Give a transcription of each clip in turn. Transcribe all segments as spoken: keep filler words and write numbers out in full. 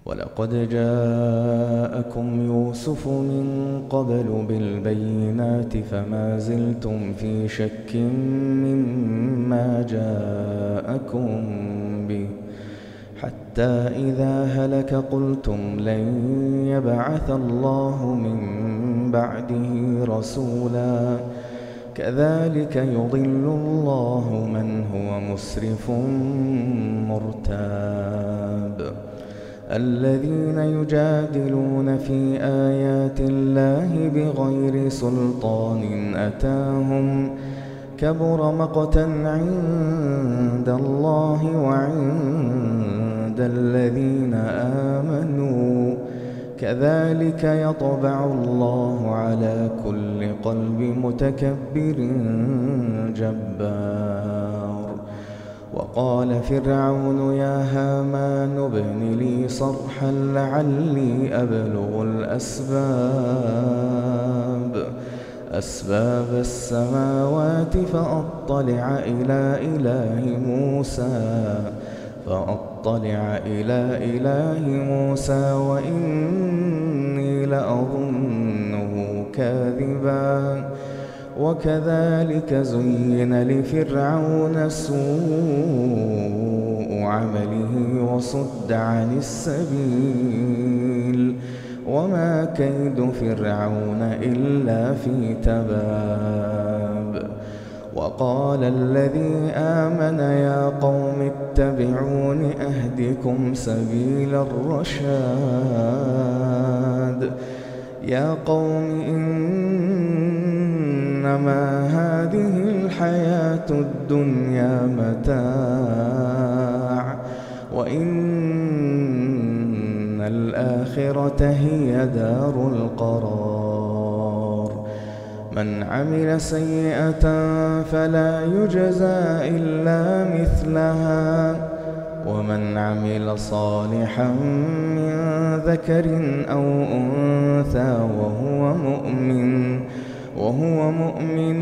ولقد جاءكم يوسف من قبل بالبينات فما زلتم في شك مما جاءكم به حتى إذا هلك قلتم لن يبعث الله من بعده رسولا كذلك يضل الله من هو مسرف مرتاب. الذين يجادلون في آيات الله بغير سلطان أتاهم كبر مقتا عند الله وعند الذين آمنوا كذلك يطبع الله على كل قلب متكبر جبار. وقال فرعون يا هامان ابن لي صرحا لعلي أبلغ الأسباب أسباب السماوات فأطلع إلى إله موسى فأطلع إلى إله موسى وإني لأظنه كاذبا. وكذلك زين لفرعون سوء عمله وصد عن السبيل وما كيد فرعون إلا في تباب. وقال الذي آمن يا قوم اتبعون أهدكم سبيل الرشاد. يا قوم إنما هذه الحياة الدنيا متاع وإن الآخرة هي دار القرار. من عمل سيئة فلا يجزى إلا مثلها ومن عمل صالحا من ذكر أو أنثى وهو مؤمن وهو مؤمن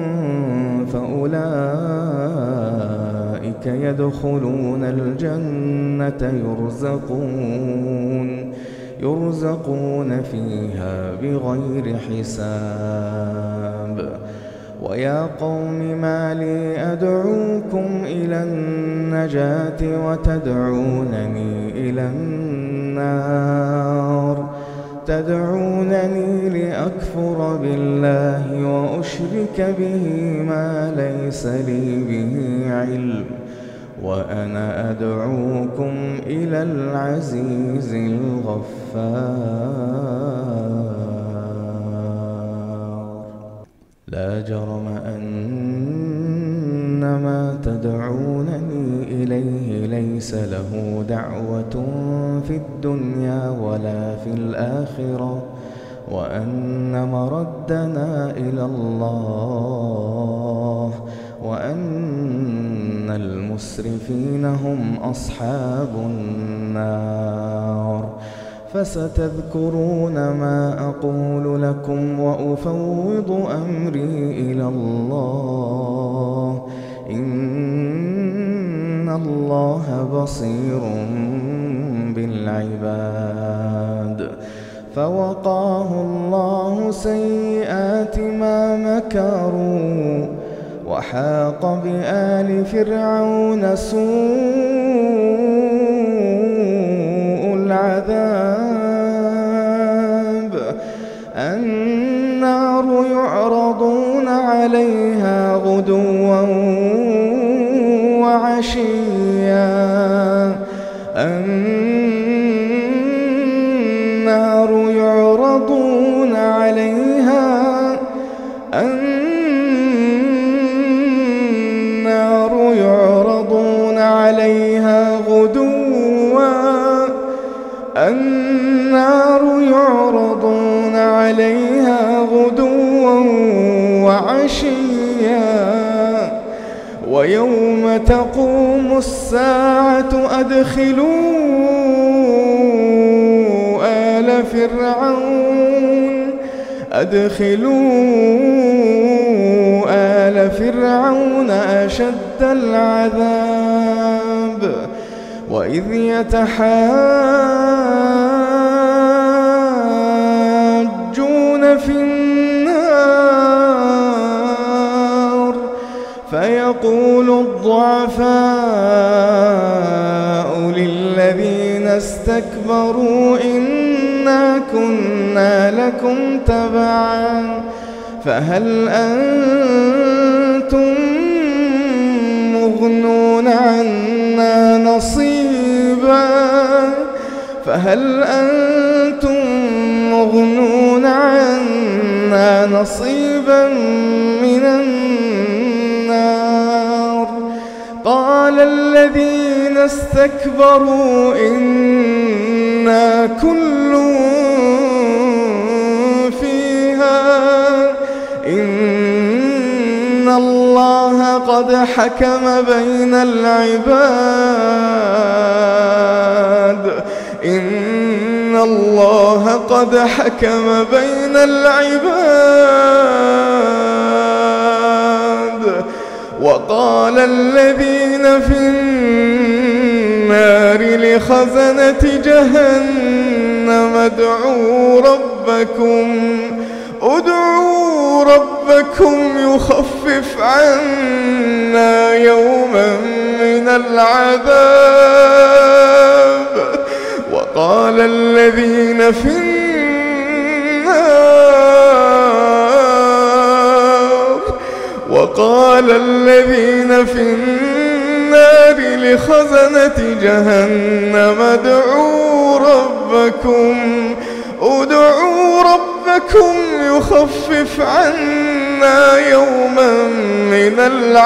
فأولئك يدخلون الجنة يرزقون يرزقون فيها بغير حساب. ويا قوم ما لي أدعوكم إلى النجاة وتدعونني إلى النار تدعونني لأكفر بالله وأشرك به ما ليس لي به علم وأنا أدعوكم إلى العزيز الغفار. لا جرم أن ما تدعونني إليه ليس له دعوة في الدنيا ولا في الآخرة وأن مردنا إلى الله وأن المسرفين هم أصحاب النار. فستذكرون ما أقول لكم وأفوض أمري إلى الله إن الله بصير بالعباد. فوقاه الله سيئات ما مكروا وحاق بآل فرعون سوء العذاب. النار يعرضون عليها غدوا وعشيا النار يعرضون عليها النار يعرضون عليها غدوا النار يعرضون عليها غدوا وعشيا ويوم تقوم الساعة أدخلوا آل فرعون أدخلوا آل فرعون أشد العذاب وإذ يتحاجون استكبروا إنا كنا لكم تبعا فهل أنتم مغنون عنا نصيبا فهل أنتم مغنون عنا نصيبا من النار قال الذين استكبروا إنا كل فيها إن الله قد حكم بين العباد إن الله قد حكم بين العباد وقال الذين في النار لخزنة جهنم ادعوا ربكم ادعوا ربكم يخفف عنا يوما من العذاب وقال الذين في النار وقال الذين في النار لخزنة جهنم ادعوا ربكم ادعوا ربكم يخفف عنا يوما من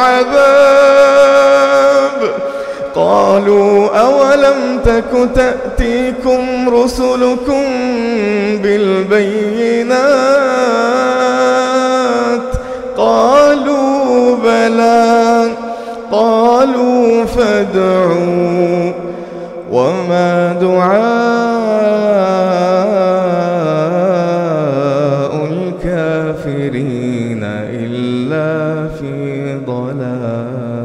العذاب قالوا أولم تك تأتيكم رسلكم بالبينات قالوا بلى قالوا فادعوا وما دعاء الكافرين إلا في ضلال.